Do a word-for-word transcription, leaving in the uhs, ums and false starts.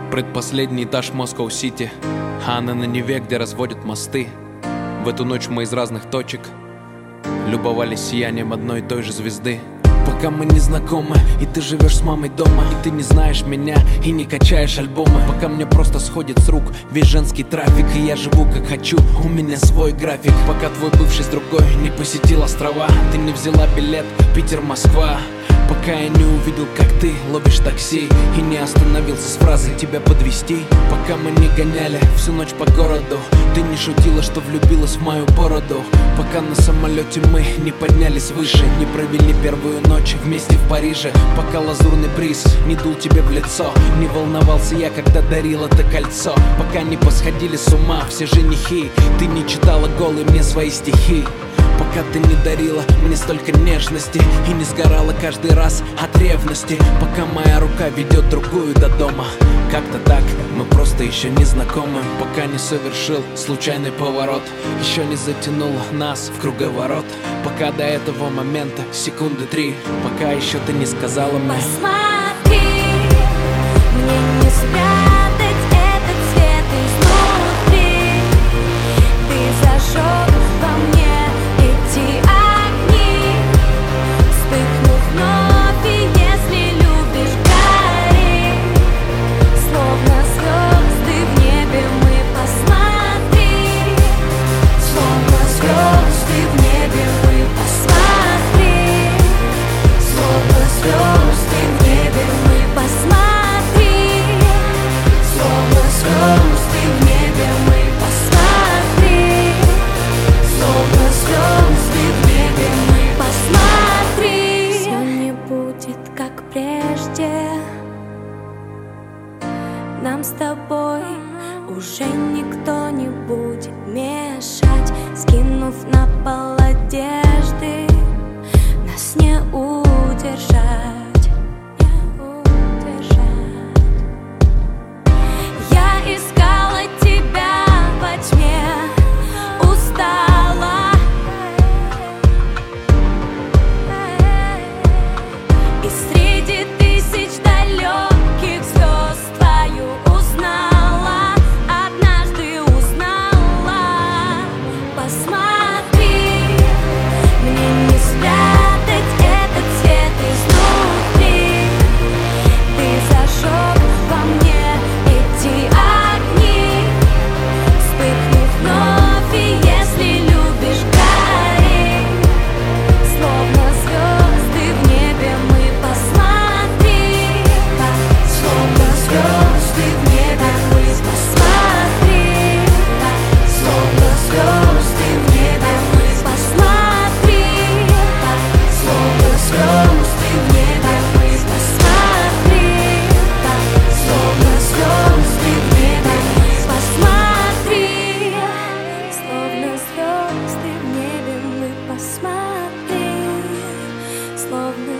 Предпоследний этаж Москва-Сити, а она на Неве, где разводят мосты. В эту ночь мы из разных точек любовались сиянием одной и той же звезды. Пока мы не знакомы, и ты живешь с мамой дома, и ты не знаешь меня, и не качаешь альбомы. Пока мне просто сходит с рук весь женский трафик, и я живу как хочу, у меня свой график. Пока твой бывший с другой не посетил острова, ты не взяла билет Питер-Москва. Пока я не увидел, как ты ловишь такси, и не остановился с фразой тебя подвести. Пока мы не гоняли всю ночь по городу, ты не шутила, что влюбилась в мою бороду. Пока на самолете мы не поднялись выше, не провели первую ночь вместе в Париже. Пока лазурный бриз не дул тебе в лицо, не волновался я, когда дарил это кольцо. Пока не посходили с ума все женихи, ты не читала голые мне свои стихи. Пока ты не дарила мне столько нежности и не сгорала каждый раз от ревности. Пока моя рука ведет другую до дома, как-то так, мы просто еще не знакомы. Пока не совершил случайный поворот, еще не затянул нас в круговорот. Пока до этого момента секунды три, пока еще ты не сказала мне: посмотри, мне не спрятать этот свет изнутри. Ты зажег во мне эти огни, вспыхнув вновь, и если любишь, гори. Словно звезды в небе мы, посмотри. Словно звезды в небе мы, посмотри. Словно звезды в небе мы, посмотри. Словно звезды в небе мы, посмотри. Словно звезды в небе мы, посмотри. Все не будет как прежде. Нам с тобой уже никто не будет мешать. Скинув на пол одежды, нас не удержать, не удержать. Я искала тебя во тьме, устала, и среди тысяч далеких звезд твою узнала, однажды узнала. Посмотри, мне не спрятать этот свет изнутри. Ты зажег во мне эти огни, вспыхнув вновь, и если любишь, гори. Словно звезды в небе мы, посмотри. Словно звезды в небе мы, посмотри. Словно звезды в небе мы, посмотри. Словно звезды в небе мы, посмотри. Словно звезды в небе мы, посмотри. Словно звезды в небе мы, посмотри. Словно